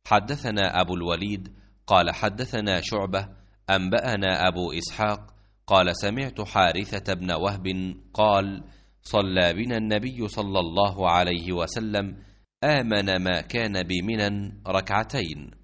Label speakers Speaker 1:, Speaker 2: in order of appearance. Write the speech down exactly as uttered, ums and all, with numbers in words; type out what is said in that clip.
Speaker 1: حدثنا أبو الوليد قال حدثنا شعبة أنبأنا أبو إسحاق قال سمعت حارثة بن وهب قال صلى بنا النبي صلى الله عليه وسلم آمن ما كان بمنى ركعتين